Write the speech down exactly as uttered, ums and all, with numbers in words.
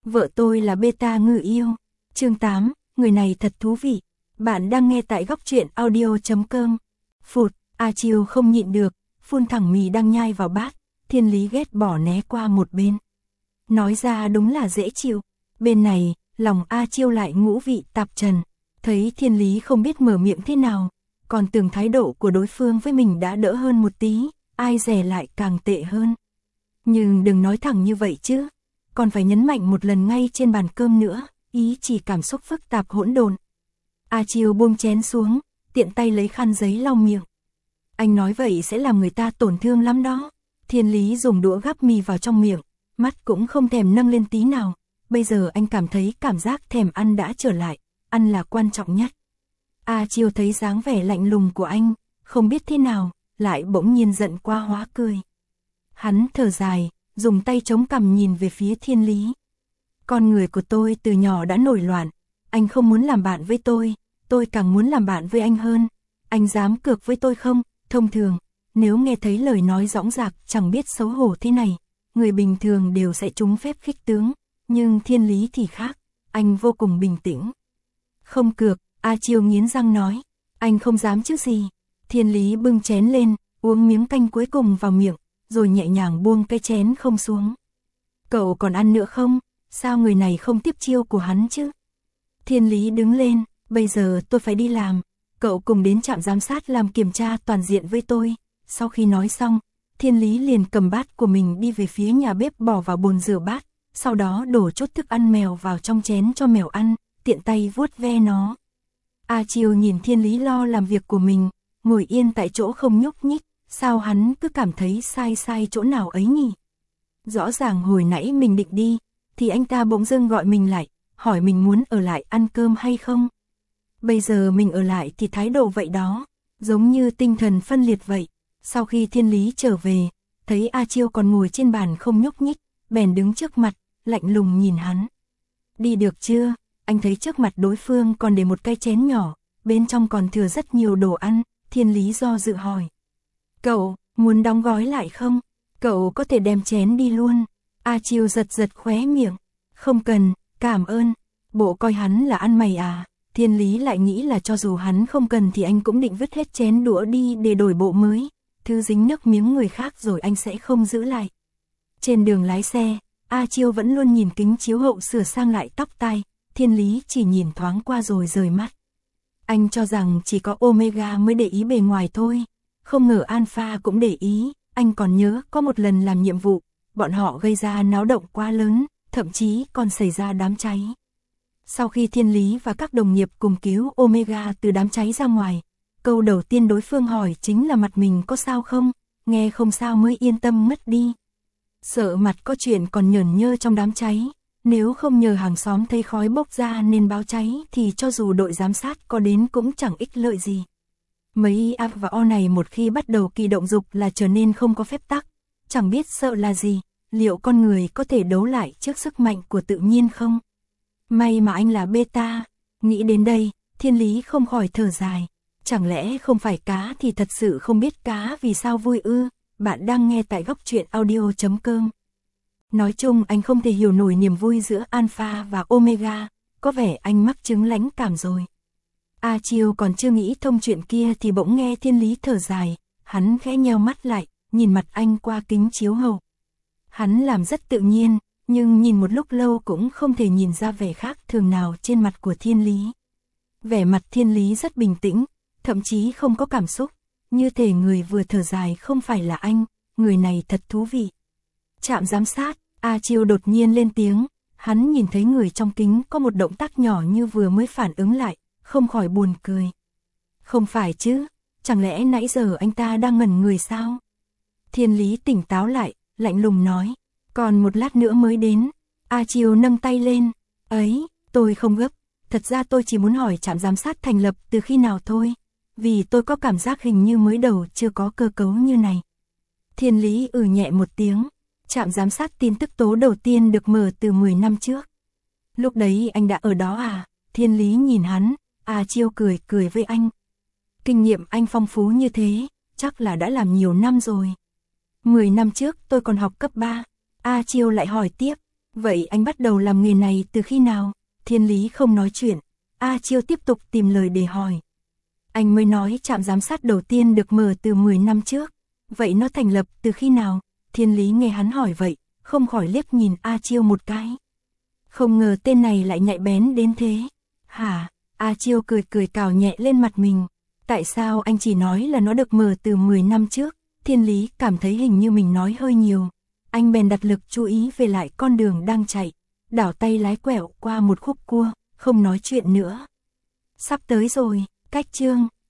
Vợ tôi là beta ngư yêu. Chương tám, người này thật thú vị. Bạn đang nghe tại góc truyện audio chấm com. Phụt, A Chiêu không nhịn được, phun thẳng mì đang nhai vào bát, Thiên Lý ghét bỏ né qua một bên. Nói ra đúng là dễ chịu. Bên này, lòng A Chiêu lại ngũ vị tạp trần. Thấy Thiên Lý không biết mở miệng thế nào, còn tưởng thái độ của đối phương với mình đã đỡ hơn một tí, ai dè lại càng tệ hơn. Nhưng đừng nói thẳng như vậy chứ, còn phải nhấn mạnh một lần ngay trên bàn cơm nữa, ý chỉ cảm xúc phức tạp hỗn độn. A Chiêu buông chén xuống, tiện tay lấy khăn giấy lau miệng. Anh nói vậy sẽ làm người ta tổn thương lắm đó. Thiên Lý dùng đũa gắp mì vào trong miệng, mắt cũng không thèm nâng lên tí nào. Bây giờ anh cảm thấy cảm giác thèm ăn đã trở lại, ăn là quan trọng nhất. A Chiêu thấy dáng vẻ lạnh lùng của anh, không biết thế nào, lại bỗng nhiên giận qua hóa cười. Hắn thở dài, dùng tay chống cằm nhìn về phía Thiên Lý. Con người của tôi từ nhỏ đã nổi loạn, anh không muốn làm bạn với tôi, tôi càng muốn làm bạn với anh hơn. Anh dám cược với tôi không? Thông thường, nếu nghe thấy lời nói dõng dạc chẳng biết xấu hổ thế này, người bình thường đều sẽ trúng phép khích tướng, nhưng Thiên Lý thì khác, anh vô cùng bình tĩnh. Không cược, A Chiêu nghiến răng nói, anh không dám chứ gì. Thiên Lý bưng chén lên, uống miếng canh cuối cùng vào miệng, rồi nhẹ nhàng buông cái chén không xuống. Cậu còn ăn nữa không? Sao người này không tiếp chiêu của hắn chứ? Thiên Lý đứng lên, bây giờ tôi phải đi làm, cậu cùng đến trạm giám sát làm kiểm tra toàn diện với tôi. Sau khi nói xong, Thiên Lý liền cầm bát của mình đi về phía nhà bếp bỏ vào bồn rửa bát, sau đó đổ chút thức ăn mèo vào trong chén cho mèo ăn, tiện tay vuốt ve nó. A Chiêu nhìn Thiên Lý lo làm việc của mình, ngồi yên tại chỗ không nhúc nhích, sao hắn cứ cảm thấy sai sai chỗ nào ấy nhỉ? Rõ ràng hồi nãy mình định đi, thì anh ta bỗng dưng gọi mình lại, hỏi mình muốn ở lại ăn cơm hay không. Bây giờ mình ở lại thì thái độ vậy đó, giống như tinh thần phân liệt vậy. Sau khi Thiên Lý trở về, thấy A Chiêu còn ngồi trên bàn không nhúc nhích, bèn đứng trước mặt, lạnh lùng nhìn hắn. Đi được chưa? Anh thấy trước mặt đối phương còn để một cái chén nhỏ, bên trong còn thừa rất nhiều đồ ăn. Thiên Lý do dự hỏi. Cậu, muốn đóng gói lại không? Cậu có thể đem chén đi luôn. A Chiêu giật giật khóe miệng. Không cần, cảm ơn. Bộ coi hắn là ăn mày à? Thiên Lý lại nghĩ là cho dù hắn không cần thì anh cũng định vứt hết chén đũa đi để đổi bộ mới. Thứ dính nước miếng người khác rồi anh sẽ không giữ lại. Trên đường lái xe, A Chiêu vẫn luôn nhìn kính chiếu hậu sửa sang lại tóc tai. Thiên Lý chỉ nhìn thoáng qua rồi rời mắt. Anh cho rằng chỉ có Omega mới để ý bề ngoài thôi. Không ngờ Alpha cũng để ý. Anh còn nhớ có một lần làm nhiệm vụ, bọn họ gây ra náo động quá lớn, thậm chí còn xảy ra đám cháy. Sau khi Thiên Lý và các đồng nghiệp cùng cứu Omega từ đám cháy ra ngoài, câu đầu tiên đối phương hỏi chính là mặt mình có sao không, nghe không sao mới yên tâm mất đi. Sợ mặt có chuyện còn nhởn nhơ trong đám cháy, nếu không nhờ hàng xóm thấy khói bốc ra nên báo cháy thì cho dù đội giám sát có đến cũng chẳng ích lợi gì. Mấy A và O này một khi bắt đầu kỳ động dục là trở nên không có phép tắc, chẳng biết sợ là gì, liệu con người có thể đấu lại trước sức mạnh của tự nhiên không? May mà anh là beta, nghĩ đến đây, Thiên Lý không khỏi thở dài, chẳng lẽ không phải cá thì thật sự không biết cá vì sao vui ư? Bạn đang nghe tại góc truyện audio chấm com. Nói chung anh không thể hiểu nổi niềm vui giữa Alpha và Omega, có vẻ anh mắc chứng lãnh cảm rồi. A Chiêu còn chưa nghĩ thông chuyện kia thì bỗng nghe Thiên Lý thở dài, hắn khẽ nheo mắt lại, nhìn mặt anh qua kính chiếu hậu. Hắn làm rất tự nhiên, nhưng nhìn một lúc lâu cũng không thể nhìn ra vẻ khác thường nào trên mặt của Thiên Lý. Vẻ mặt Thiên Lý rất bình tĩnh, thậm chí không có cảm xúc, như thể người vừa thở dài không phải là anh, người này thật thú vị. Trạm giám sát, A Chiêu đột nhiên lên tiếng, hắn nhìn thấy người trong kính có một động tác nhỏ như vừa mới phản ứng lại, không khỏi buồn cười. Không phải chứ, chẳng lẽ nãy giờ anh ta đang ngẩn người sao? Thiên Lý tỉnh táo lại, lạnh lùng nói, còn một lát nữa mới đến. A Chiêu nâng tay lên, ấy, tôi không gấp, thật ra tôi chỉ muốn hỏi trạm giám sát thành lập từ khi nào thôi, vì tôi có cảm giác hình như mới đầu chưa có cơ cấu như này. Thiên Lý ừ nhẹ một tiếng, trạm giám sát tin tức tố đầu tiên được mở từ mười năm trước. Lúc đấy anh đã ở đó à? Thiên Lý nhìn hắn, A Chiêu cười cười với anh. Kinh nghiệm anh phong phú như thế, chắc là đã làm nhiều năm rồi. Mười năm trước tôi còn học cấp ba. A Chiêu lại hỏi tiếp, Vậy anh bắt đầu làm nghề này từ khi nào? Thiên Lý không nói chuyện. A Chiêu tiếp tục tìm lời để hỏi. Anh mới nói trạm giám sát đầu tiên được mở từ mười năm trước. Vậy nó thành lập từ khi nào? Thiên Lý nghe hắn hỏi vậy, không khỏi liếc nhìn A Chiêu một cái. Không ngờ tên này lại nhạy bén đến thế. Hả? A Chiêu cười cười cào nhẹ lên mặt mình. Tại sao anh chỉ nói là nó được mở từ mười năm trước? Thiên Lý cảm thấy hình như mình nói hơi nhiều. Anh bèn đặt lực chú ý về lại con đường đang chạy. Đảo tay lái quẹo qua một khúc cua, không nói chuyện nữa. Sắp tới rồi, cách chương